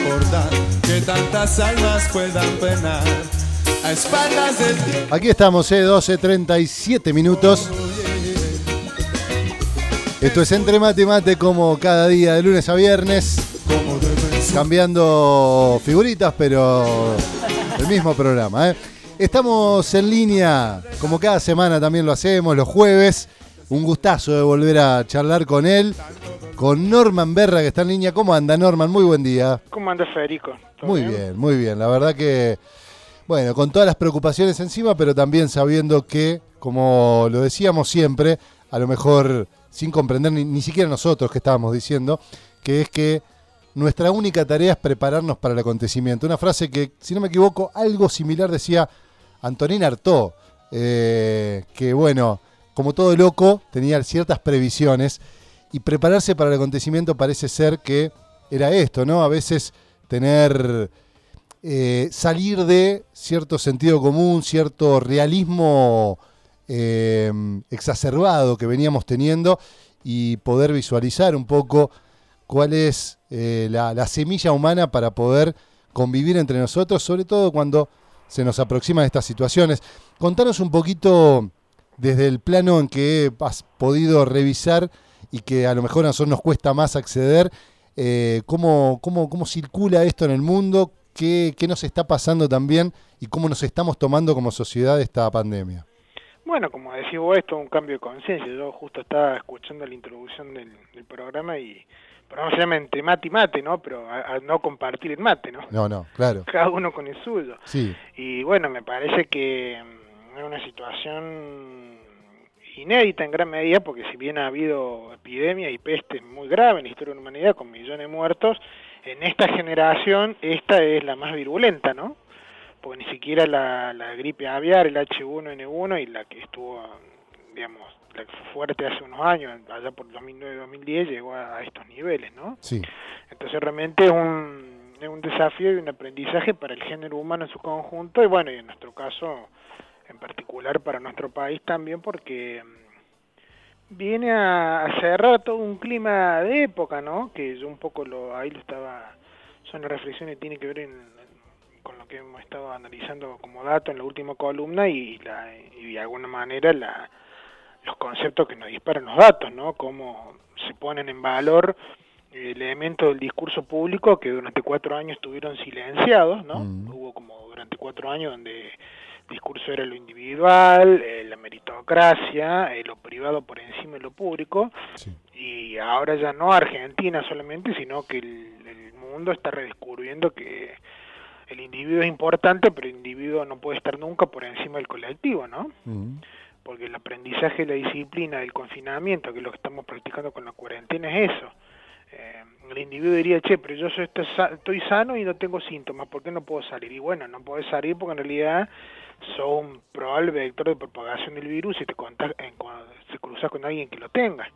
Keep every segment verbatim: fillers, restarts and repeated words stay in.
soportar que tantas almas puedan penar a espaldas del tiempo. Aquí estamos, eh, doce treinta y siete minutos. Esto es Entre Mate y Mate, como cada día de lunes a viernes, cambiando figuritas, pero el mismo programa, ¿eh? Estamos en línea, como cada semana también lo hacemos, los jueves. Un gustazo de volver a charlar con él, con Norman Berra, que está en línea. ¿Cómo anda, Norman? Muy buen día. ¿Cómo anda, Federico? Muy bien? bien, muy bien. La verdad que, bueno, con todas las preocupaciones encima, pero también sabiendo que, como lo decíamos siempre, a lo mejor sin comprender ni, ni siquiera nosotros que estábamos diciendo, que es que nuestra única tarea es prepararnos para el acontecimiento. Una frase que, si no me equivoco, algo similar decía Antonín Artaud, eh, que bueno, como todo loco, tenía ciertas previsiones, y prepararse para el acontecimiento parece ser que era esto, ¿no? A veces tener, eh, salir de cierto sentido común, cierto realismo eh, exacerbado que veníamos teniendo, y poder visualizar un poco cuál es eh, la, la semilla humana para poder convivir entre nosotros, sobre todo cuando se nos aproximan estas situaciones. Contanos un poquito desde el plano en que has podido revisar y que a lo mejor a nosotros nos cuesta más acceder, eh, cómo, cómo, cómo circula esto en el mundo, qué, qué nos está pasando también y cómo nos estamos tomando como sociedad esta pandemia. Bueno, como decís vos, esto es un cambio de conciencia. Yo justo estaba escuchando la introducción del, del programa y el programa se llama Entre Mate y Mate, ¿no? Pero a, a no compartir el mate, ¿no? No, no, claro. Cada uno con el suyo. Sí. Y bueno, me parece que es una situación inédita en gran medida, porque si bien ha habido epidemia y peste muy grave en la historia de la humanidad, con millones de muertos, en esta generación esta es la más virulenta, ¿no? Porque ni siquiera la, la gripe aviar, el H uno N uno y la que estuvo, digamos, la que fue fuerte hace unos años, allá por dos mil nueve dos mil diez, llegó a, a estos niveles, ¿no? Sí. Entonces realmente es un, es un desafío y un aprendizaje para el género humano en su conjunto, y bueno, y en nuestro caso en particular para nuestro país también, porque viene a, a cerrar todo un clima de época, ¿no? Que yo un poco lo ahí lo estaba, son las reflexiones que tienen que ver en con lo que hemos estado analizando como dato en la última columna y, la, y de alguna manera la, los conceptos que nos disparan los datos, ¿no? Cómo se ponen en valor elementos del discurso público que durante cuatro años estuvieron silenciados, ¿no? Mm. Hubo como durante cuatro años donde el discurso era lo individual, eh, la meritocracia, eh, lo privado por encima de lo público, sí. Y ahora ya no Argentina solamente, sino que el, el mundo está redescubriendo que el individuo es importante, pero el individuo no puede estar nunca por encima del colectivo, ¿no? Uh-huh. Porque el aprendizaje, la disciplina, el confinamiento, que es lo que estamos practicando con la cuarentena, es eso. Eh, el individuo diría, che, pero yo soy, estoy sano y no tengo síntomas, ¿por qué no puedo salir? Y bueno, no podés salir porque en realidad sos un probable vector de propagación del virus y te contag- en, cuando se cruzas con alguien que lo tenga.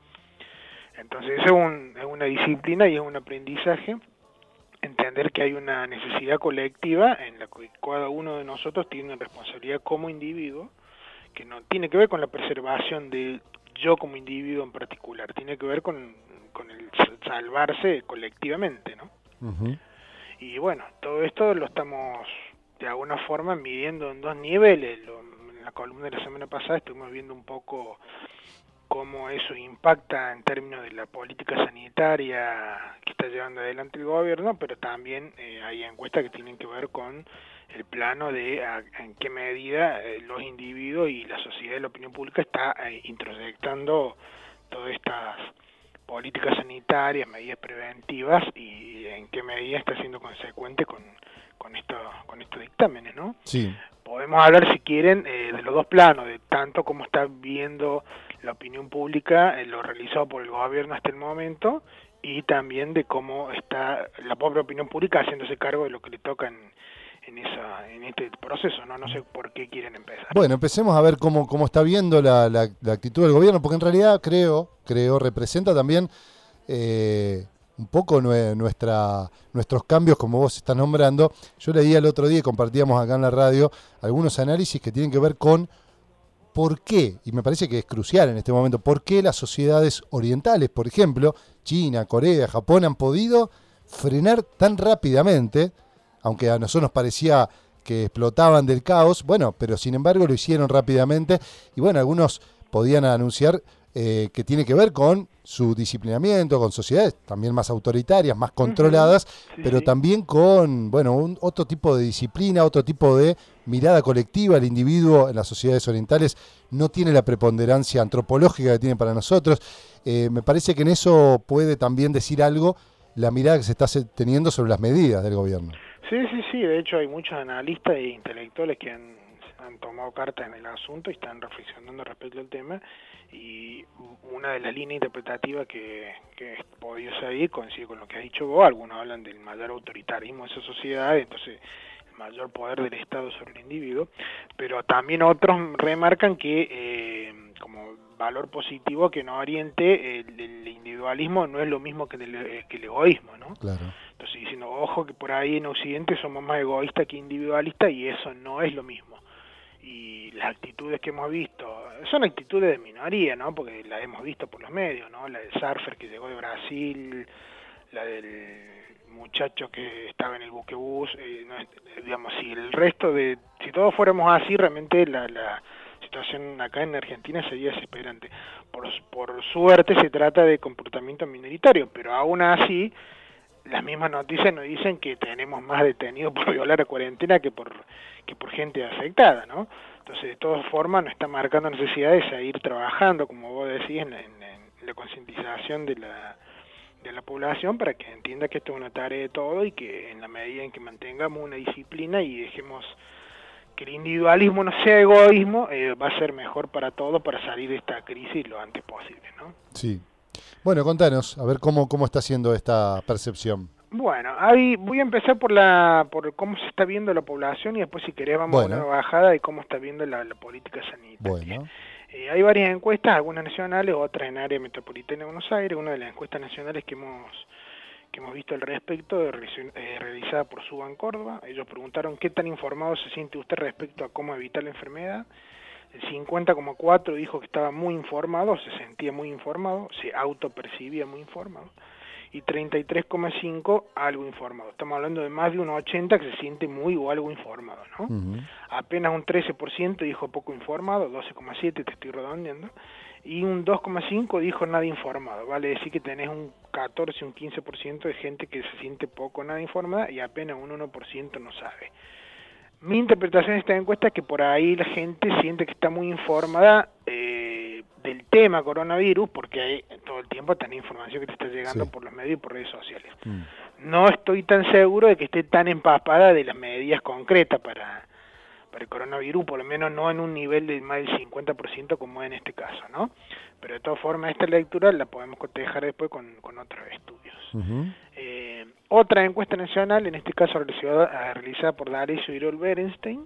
Entonces eso es, un, es una disciplina y es un aprendizaje, entender que hay una necesidad colectiva en la que cada uno de nosotros tiene una responsabilidad como individuo, que no tiene que ver con la preservación de yo como individuo en particular, tiene que ver con, con el salvarse colectivamente, ¿no? Uh-huh. Y bueno, todo esto lo estamos de alguna forma midiendo en dos niveles. Lo, en la columna de la semana pasada estuvimos viendo un poco cómo eso impacta en términos de la política sanitaria que está llevando adelante el gobierno, pero también eh, hay encuestas que tienen que ver con el plano de a, en qué medida eh, los individuos y la sociedad y la opinión pública está eh, introyectando todas estas políticas sanitarias, medidas preventivas, y en qué medida está siendo consecuente con, con, esto, con estos dictámenes, ¿no? Sí. Podemos hablar, si quieren, eh, de los dos planos, de tanto como está viendo la opinión pública, eh, lo realizado por el gobierno hasta el momento, y también de cómo está la propia opinión pública haciéndose cargo de lo que le toca en, en, esa, en este proceso, ¿no? No sé por qué quieren empezar. Bueno, empecemos a ver cómo, cómo está viendo la, la, la actitud del gobierno, porque en realidad creo, creo representa también eh, un poco nuestra, nuestros cambios, como vos estás nombrando. Yo leía el otro día y compartíamos acá en la radio algunos análisis que tienen que ver con por qué, y me parece que es crucial en este momento, por qué las sociedades orientales, por ejemplo, China, Corea, Japón, han podido frenar tan rápidamente, aunque a nosotros nos parecía que explotaban del caos, bueno, pero sin embargo lo hicieron rápidamente y bueno, algunos podían anunciar eh, que tiene que ver con su disciplinamiento, con sociedades también más autoritarias, más controladas, uh-huh. sí, pero sí. también con, bueno, un, otro tipo de disciplina, otro tipo de mirada colectiva. El individuo en las sociedades orientales no tiene la preponderancia antropológica que tiene para nosotros. Eh, me parece que en eso puede también decir algo la mirada que se está teniendo sobre las medidas del gobierno. Sí, sí, sí, de hecho hay muchos analistas e intelectuales que han, han tomado cartas en el asunto y están reflexionando respecto al tema, y una de las líneas interpretativas que, que he podido seguir coincide con lo que has dicho vos. Algunos hablan del mayor autoritarismo de esa sociedad, entonces el mayor poder del Estado sobre el individuo, pero también otros remarcan que eh, como valor positivo que no oriente el, el individualismo no es lo mismo que el, que el egoísmo, ¿no? Claro. Entonces diciendo, ojo que por ahí en Occidente somos más egoístas que individualistas y eso no es lo mismo. Y las actitudes que hemos visto son actitudes de minoría, ¿no? Porque las hemos visto por los medios, ¿no? La del surfer que llegó de Brasil, la del muchacho que estaba en el buquebús, eh, no, digamos, si el resto de, si todos fuéramos así, realmente la, la situación acá en Argentina sería desesperante. Por, por suerte se trata de comportamiento minoritario, pero aún así las mismas noticias nos dicen que tenemos más detenidos por violar la cuarentena que por que por gente afectada, ¿no? Entonces, de todas formas, nos está marcando necesidad de seguir trabajando, como vos decís, en, en, en la concientización de la de la población para que entienda que esto es una tarea de todo y que en la medida en que mantengamos una disciplina y dejemos que el individualismo no sea egoísmo, eh, va a ser mejor para todos para salir de esta crisis lo antes posible, ¿no? Sí. Bueno, contanos, a ver cómo, cómo está siendo esta percepción. Bueno, ahí voy a empezar por la por cómo se está viendo la población y después si querés vamos bueno. a una bajada de cómo está viendo la, la política sanitaria. Bueno. Eh, hay varias encuestas, algunas nacionales, otras en área metropolitana de Buenos Aires. Una de las encuestas nacionales que hemos que hemos visto al respecto, eh, realizada por Suban Córdoba. Ellos preguntaron qué tan informado se siente usted respecto a cómo evitar la enfermedad. El cincuenta coma cuatro dijo que estaba muy informado, se sentía muy informado, se autopercibía muy informado. Y treinta y tres coma cinco algo informado. Estamos hablando de más de un ochenta que se siente muy o algo informado, ¿no? Uh-huh. Apenas un trece por ciento dijo poco informado, doce coma siete te estoy redondeando, y un dos coma cinco dijo nada informado. Vale decir que tenés un catorce, un quince por ciento de gente que se siente poco o nada informada y apenas un uno por ciento no sabe. Mi interpretación de esta encuesta es que por ahí la gente siente que está muy informada eh, del tema coronavirus, porque hay, todo el tiempo tenés información que te está llegando sí. por los medios y por redes sociales. Mm. No estoy tan seguro de que esté tan empapada de las medidas concretas para, para el coronavirus, por lo menos no en un nivel de más del cincuenta por ciento como en este caso, ¿no? Pero de todas formas esta lectura la podemos cotejar después con, con otros estudios. Uh-huh. Eh, otra encuesta nacional, en este caso realizada, realizada por D'Alessio y Iriol Berenstein,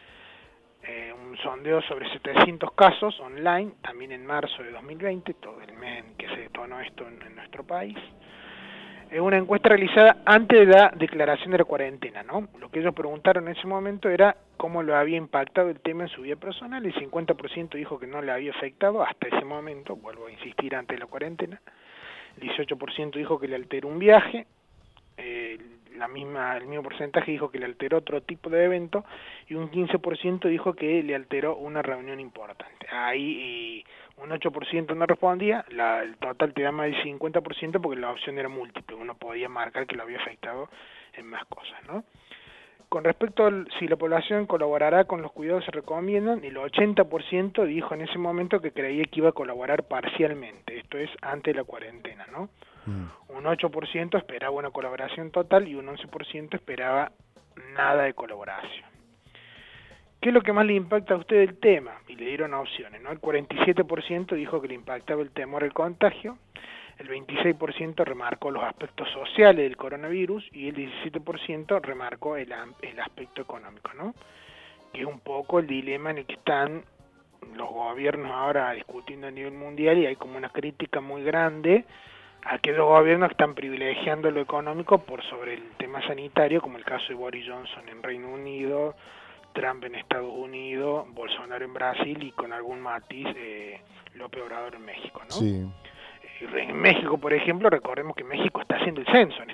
eh, un sondeo sobre setecientos casos online, también en marzo de dos mil veinte, todo el mes en que se detonó esto en, en nuestro país. Es una encuesta realizada antes de la declaración de la cuarentena, ¿no? Lo que ellos preguntaron en ese momento era cómo lo había impactado el tema en su vida personal. El cincuenta por ciento dijo que no le había afectado hasta ese momento, vuelvo a insistir, antes de la cuarentena. El dieciocho por ciento dijo que le alteró un viaje, eh, la misma, el mismo porcentaje dijo que le alteró otro tipo de evento, y un quince por ciento dijo que le alteró una reunión importante. Ahí un ocho por ciento no respondía, la, el total te da más del cincuenta por ciento porque la opción era múltiple, uno podía marcar que lo había afectado en más cosas, ¿no? Con respecto a si la población colaborará con los cuidados que se recomiendan, el ochenta por ciento dijo en ese momento que creía que iba a colaborar parcialmente, esto es antes de la cuarentena, ¿no? Mm. Un ocho por ciento esperaba una colaboración total y un once por ciento esperaba nada de colaboración. ¿Qué es lo que más le impacta a usted el tema? Y le dieron opciones, ¿no? El cuarenta y siete por ciento dijo que le impactaba el temor al contagio, el veintiséis por ciento remarcó los aspectos sociales del coronavirus y el diecisiete por ciento remarcó el, el aspecto económico, ¿no? Que es un poco el dilema en el que están los gobiernos ahora discutiendo a nivel mundial, y hay como una crítica muy grande a aquellos gobiernos que están privilegiando lo económico por sobre el tema sanitario, como el caso de Boris Johnson en Reino Unido, Trump en Estados Unidos, Bolsonaro en Brasil y con algún matiz eh, López Obrador en México, ¿no? Sí. En México, por ejemplo, recordemos que México está haciendo el censo en este momento.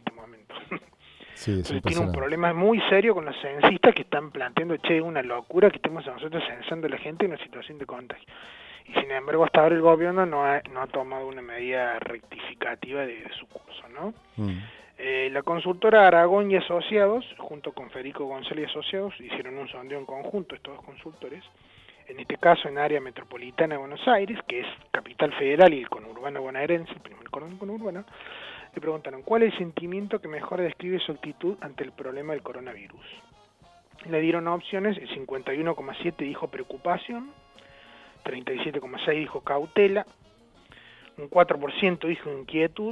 ciento. Sí, Entonces tiene un problema muy serio con los censistas que están planteando, che, una locura que estemos nosotros censando a la gente en una situación de contagio. Y sin embargo, hasta ahora el gobierno no ha, no ha tomado una medida rectificativa de, de su curso, ¿no? Mm. Eh, la consultora Aragón y Asociados, junto con Federico González y Asociados, hicieron un sondeo en conjunto, estos dos consultores, en este caso en área metropolitana de Buenos Aires, que es capital federal y el conurbano bonaerense, el primer conurbano. Le preguntaron, ¿cuál es el sentimiento que mejor describe su actitud ante el problema del coronavirus? Le dieron opciones, el cincuenta y uno coma siete dijo preocupación, treinta y siete coma seis dijo cautela, un cuatro por ciento dijo inquietud,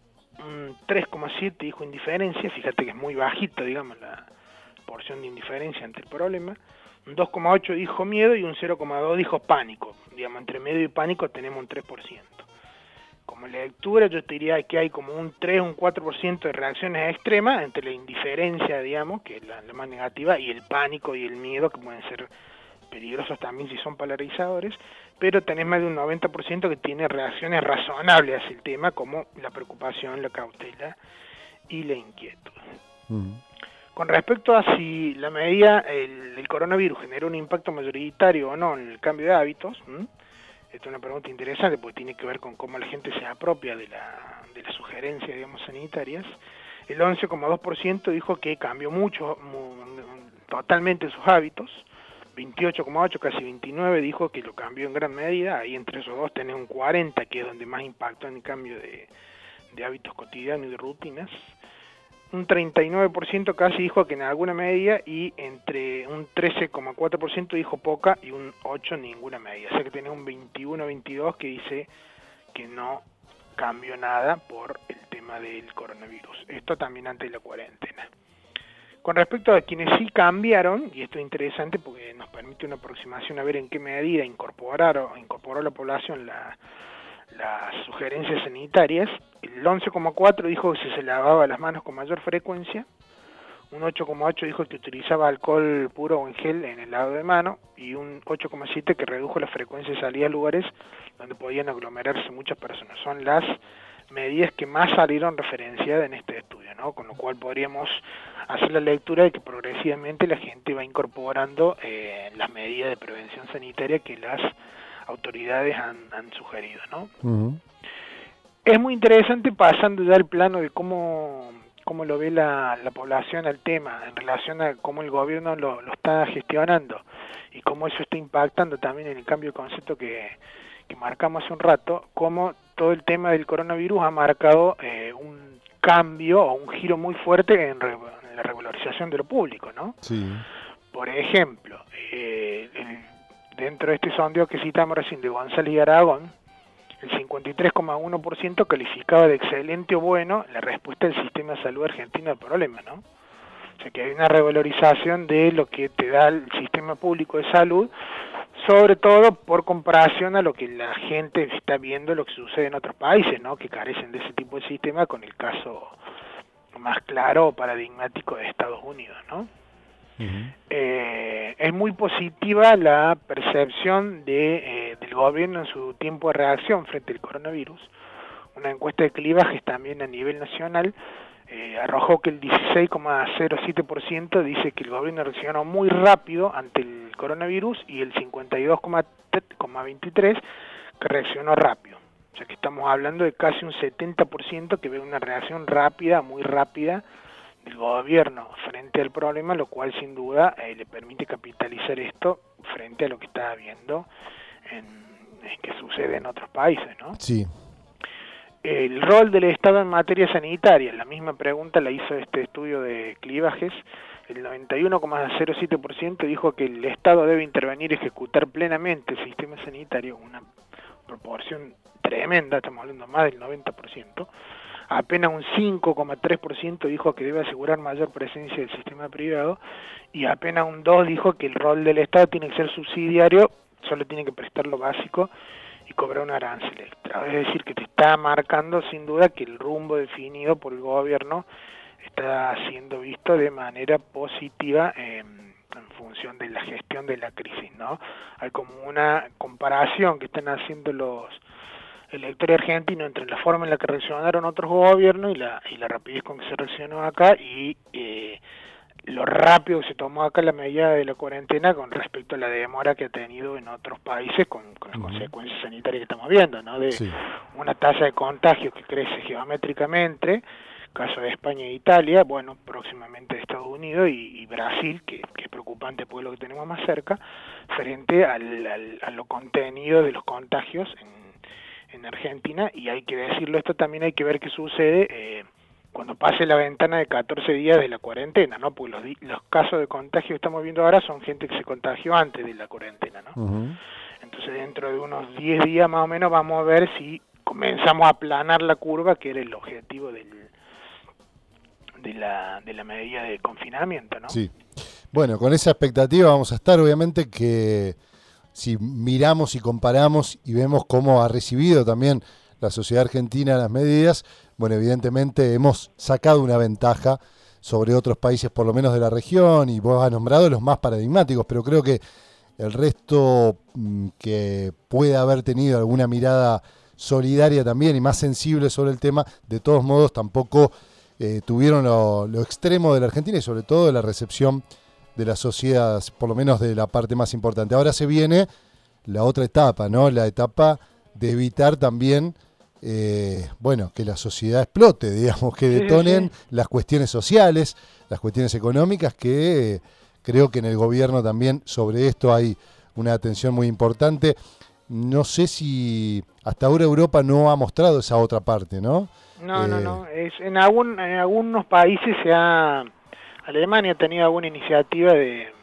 un tres coma siete dijo indiferencia, fíjate que es muy bajita, digamos, la porción de indiferencia ante el problema, un dos coma ocho dijo miedo y un cero coma dos dijo pánico, digamos, entre miedo y pánico tenemos un tres por ciento. Como lectura yo te diría que hay como un tres, un cuatro por ciento de reacciones extremas entre la indiferencia, digamos, que es la, la más negativa, y el pánico y el miedo, que pueden ser peligrosos también si son polarizadores, pero tenés más de un noventa por ciento que tiene reacciones razonables hacia el tema, como la preocupación, la cautela y la inquietud. Uh-huh. Con respecto a si la medida, el, el coronavirus generó un impacto mayoritario o no en el cambio de hábitos, ¿m? Esta es una pregunta interesante porque tiene que ver con cómo la gente se apropia de la, de las sugerencias, digamos, sanitarias. El once coma dos por ciento dijo que cambió mucho, mu, totalmente sus hábitos. veintiocho coma ocho, casi veintinueve, dijo que lo cambió en gran medida. Ahí entre esos dos tenés un cuarenta, que es donde más impactó en el cambio de, de hábitos cotidianos y de rutinas. Un treinta y nueve por ciento casi dijo que en alguna medida, y entre un trece coma cuatro por ciento dijo poca y un ocho por ciento ninguna medida. O sea que tenés un veintiuno a veintidós que dice que no cambió nada por el tema del coronavirus. Esto también antes de la cuarentena. Con respecto a quienes sí cambiaron, y esto es interesante porque nos permite una aproximación a ver en qué medida incorporaron, incorporó la población la, las sugerencias sanitarias, el once coma cuatro dijo que se lavaba las manos con mayor frecuencia, un ocho coma ocho dijo que utilizaba alcohol puro o en gel en el lavado de mano, y un ocho coma siete que redujo la frecuencia de salida a lugares donde podían aglomerarse muchas personas. Son las medidas que más salieron referenciadas en este estudio, ¿no? Con lo cual podríamos hacer la lectura de que progresivamente la gente va incorporando eh, las medidas de prevención sanitaria que las autoridades han, han sugerido, ¿no? Uh-huh. Es muy interesante, pasando ya al plano de cómo, cómo lo ve la, la población al tema, en relación a cómo el gobierno lo, lo está gestionando y cómo eso está impactando también en el cambio de concepto que, que marcamos hace un rato, cómo todo el tema del coronavirus ha marcado eh, un cambio o un giro muy fuerte en, re, en la regularización de lo público, ¿no? Sí. Por ejemplo, eh, el, dentro de este sondeo que citamos recién de González y Aragón, el cincuenta y tres coma uno por ciento calificaba de excelente o bueno la respuesta del sistema de salud argentino al problema, ¿no? O sea que hay una revalorización de lo que te da el sistema público de salud, sobre todo por comparación a lo que la gente está viendo, lo que sucede en otros países, ¿no? Que carecen de ese tipo de sistema, con el caso más claro o paradigmático de Estados Unidos, ¿no? Uh-huh. Eh, es muy positiva la percepción de, eh, del gobierno en su tiempo de reacción frente al coronavirus. Una encuesta de clivajes también a nivel nacional eh, arrojó que el dieciséis coma cero siete por ciento dice que el gobierno reaccionó muy rápido ante el coronavirus, y el cincuenta y dos coma veintitrés por ciento que reaccionó rápido. O sea que estamos hablando de casi un setenta por ciento que ve una reacción rápida, muy rápida, del gobierno frente al problema, lo cual sin duda eh, le permite capitalizar esto frente a lo que está viendo en, en que sucede en otros países, ¿no? Sí. El rol del Estado en materia sanitaria, la misma pregunta la hizo este estudio de clivajes. El noventa y uno coma cero siete por ciento dijo que el Estado debe intervenir y ejecutar plenamente el sistema sanitario, una proporción tremenda, estamos hablando más del noventa por ciento. Apenas un cinco coma tres por ciento dijo que debe asegurar mayor presencia del sistema privado, y apenas un dos por ciento dijo que el rol del Estado tiene que ser subsidiario, solo tiene que prestar lo básico y cobrar un arancel extra. Es decir, que te está marcando sin duda que el rumbo definido por el gobierno está siendo visto de manera positiva eh, en función de la gestión de la crisis, ¿no? Hay como una comparación que están haciendo los el lector argentino entre la forma en la que reaccionaron otros gobiernos y la, y la rapidez con que se reaccionó acá y eh, lo rápido que se tomó acá la medida de la cuarentena con respecto a la demora que ha tenido en otros países con, con las uh-huh. consecuencias sanitarias que estamos viendo, ¿no? De sí. una tasa de contagio que crece geométricamente, caso de España e Italia, bueno, próximamente de Estados Unidos y, y Brasil, que, que es preocupante pues lo que tenemos más cerca, frente al, al, a lo contenido de los contagios en, en Argentina, y hay que decirlo, esto también hay que ver qué sucede eh, cuando pase la ventana de catorce días de la cuarentena, ¿no? Porque los, los casos de contagio que estamos viendo ahora son gente que se contagió antes de la cuarentena, ¿no? Uh-huh. Entonces dentro de unos diez días más o menos vamos a ver si comenzamos a aplanar la curva, que era el objetivo del, de, la, de la medida de confinamiento, ¿no? Sí. Bueno, con esa expectativa vamos a estar, obviamente, que si miramos y comparamos y vemos cómo ha recibido también la sociedad argentina las medidas, bueno, evidentemente hemos sacado una ventaja sobre otros países, por lo menos de la región, y vos has nombrado los más paradigmáticos, pero creo que el resto mmm, que puede haber tenido alguna mirada solidaria también y más sensible sobre el tema, de todos modos tampoco eh, tuvieron lo, lo extremo de la Argentina y sobre todo de la recepción de la sociedad, por lo menos de la parte más importante. Ahora se viene la otra etapa, ¿no? La etapa de evitar también Eh, bueno, que la sociedad explote, digamos, que detonen sí, sí. las cuestiones sociales, las cuestiones económicas, que eh, creo que en el gobierno también sobre esto hay una atención muy importante. No sé si hasta ahora Europa no ha mostrado esa otra parte, ¿no? No, eh, no, no. Es, en, algún, en algunos países se ha... Alemania ha tenido alguna iniciativa de...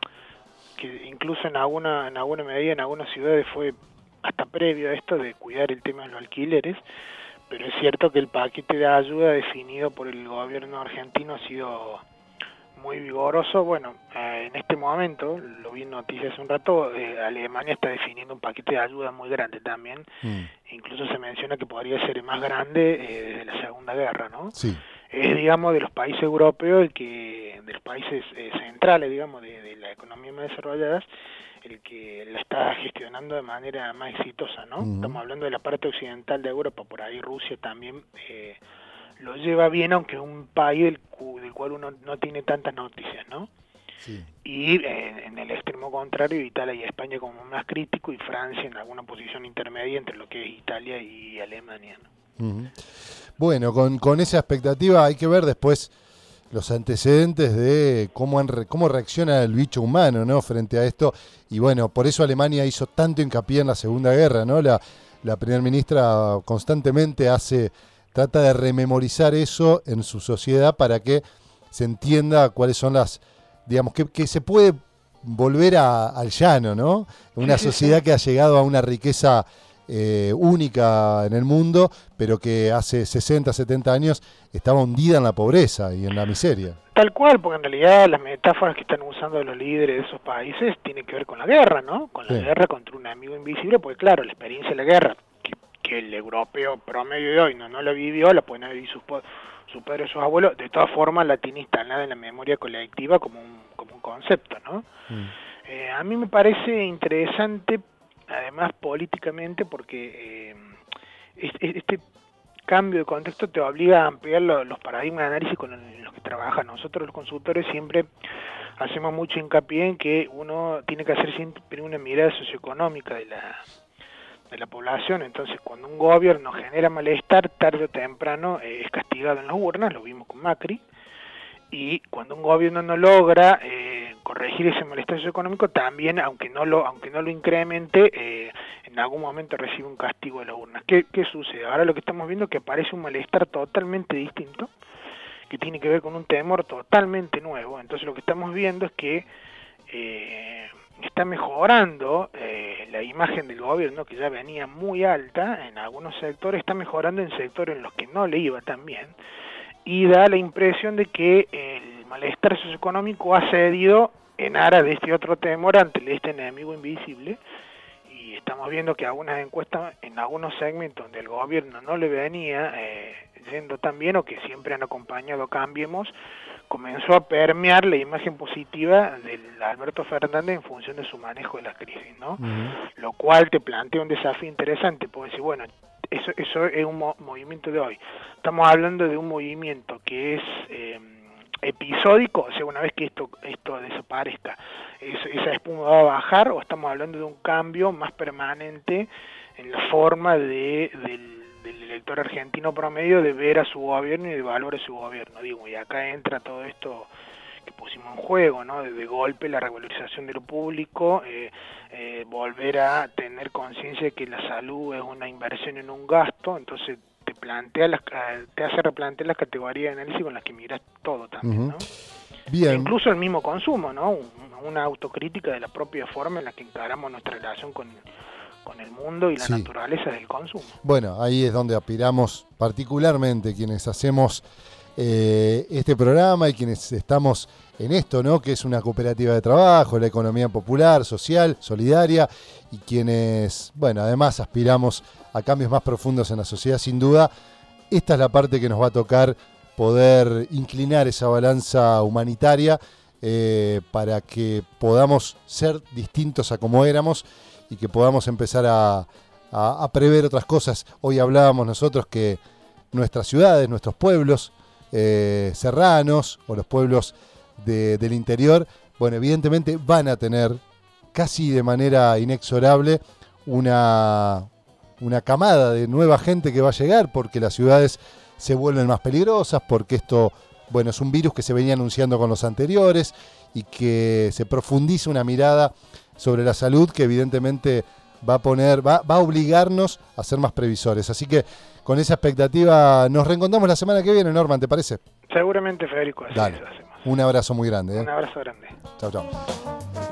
que incluso en alguna, en alguna medida en algunas ciudades fue hasta previo a esto de cuidar el tema de los alquileres, pero es cierto que el paquete de ayuda definido por el gobierno argentino ha sido muy vigoroso. Bueno, eh, en este momento, lo vi en noticias hace un rato, eh, Alemania está definiendo un paquete de ayuda muy grande también, mm. incluso se menciona que podría ser más grande eh, desde la Segunda Guerra, ¿no? Sí. Es, digamos, de los países europeos, el que de los países eh, centrales, digamos, de, de la economía más desarrolladas, el que la está gestionando de manera más exitosa, ¿no? Uh-huh. Estamos hablando de la parte occidental de Europa, por ahí Rusia también eh, lo lleva bien, aunque es un país del, del cual uno no tiene tantas noticias, ¿no? Sí. Y eh, en el extremo contrario, Italia y España como más crítico, y Francia en alguna posición intermedia entre lo que es Italia y Alemania, ¿no? Uh-huh. Bueno, con, con esa expectativa hay que ver después los antecedentes de cómo, han, cómo reacciona el bicho humano, ¿no?, frente a esto. Y bueno, por eso Alemania hizo tanto hincapié en la Segunda Guerra, ¿no? La, la primera ministra constantemente hace, trata de rememorizar eso en su sociedad para que se entienda cuáles son las, digamos, que, que se puede volver a, al llano, ¿no? Una sociedad que ha llegado a una riqueza Eh, única en el mundo, pero que hace sesenta, setenta años estaba hundida en la pobreza y en la miseria. Tal cual, porque en realidad las metáforas que están usando los líderes de esos países tienen que ver con la guerra, ¿no? Con la sí. guerra contra un enemigo invisible, porque claro, la experiencia de la guerra, que, que el europeo promedio de hoy no, no la vivió, la pueden haber vivido sus, sus padres o sus abuelos, de todas formas la tiene instalada en la memoria colectiva como un, como un concepto, ¿no? Mm. Eh, a mí me parece interesante, además políticamente, porque eh, este, este cambio de contexto te obliga a ampliar lo, los paradigmas de análisis con los que trabajan. Nosotros los consultores siempre hacemos mucho hincapié en que uno tiene que hacer siempre una mirada socioeconómica de la, de la población. Entonces, cuando un gobierno genera malestar, tarde o temprano eh, es castigado en las urnas, lo vimos con Macri, y cuando un gobierno no logra eh, corregir ese malestar socioeconómico, también, aunque no lo aunque no lo incremente, eh, en algún momento recibe un castigo de las urnas. ¿Qué, ¿Qué sucede? Ahora lo que estamos viendo es que aparece un malestar totalmente distinto, que tiene que ver con un temor totalmente nuevo. Entonces lo que estamos viendo es que eh, está mejorando eh, la imagen del gobierno, que ya venía muy alta en algunos sectores, está mejorando en sectores en los que no le iba tan bien, y da la impresión de que el malestar socioeconómico ha cedido en aras de este otro temor ante este enemigo invisible, y estamos viendo que algunas encuestas en algunos segmentos donde el gobierno no le venía eh, yendo tan bien, o que siempre han acompañado Cambiemos, comenzó a permear la imagen positiva del Alberto Fernández en función de su manejo de la crisis, ¿no? Uh-huh. Lo cual te plantea un desafío interesante, porque si bueno, eso, eso es un mo- movimiento de hoy. Estamos hablando de un movimiento que es eh, episódico, o sea, una vez que esto esto desaparezca, es, esa espuma va a bajar, o estamos hablando de un cambio más permanente en la forma de del, del elector argentino promedio de ver a su gobierno y de valorar a su gobierno. Digo, y acá entra todo esto que pusimos en juego, ¿no? De, de golpe la revalorización de lo público, eh, eh, volver a tener conciencia de que la salud es una inversión en un gasto, entonces te plantea las, te hace replantear las categorías de análisis con las que miras todo también, uh-huh. ¿no? Bien. Incluso el mismo consumo, ¿no? Una autocrítica de la propia forma en la que encaramos nuestra relación con, con el mundo y la sí. naturaleza del consumo. Bueno, ahí es donde aspiramos particularmente quienes hacemos eh, este programa y quienes estamos en esto, ¿no? Que es una cooperativa de trabajo, la economía popular, social, solidaria, y quienes, bueno, además aspiramos a cambios más profundos en la sociedad, sin duda. Esta es la parte que nos va a tocar poder inclinar esa balanza humanitaria eh, para que podamos ser distintos a como éramos y que podamos empezar a, a, a prever otras cosas. Hoy hablábamos nosotros que nuestras ciudades, nuestros pueblos eh, serranos o los pueblos de, del interior, bueno, evidentemente van a tener casi de manera inexorable una, una camada de nueva gente que va a llegar porque las ciudades se vuelven más peligrosas, porque esto, bueno, es un virus que se venía anunciando con los anteriores y que se profundiza una mirada sobre la salud que evidentemente va a poner, va, va a obligarnos a ser más previsores. Así que con esa expectativa nos reencontramos la semana que viene, Norman, ¿te parece? Seguramente, Federico, así Dale. Eso hacemos. Un abrazo muy grande. ¿eh? Un abrazo grande. Chao, chao.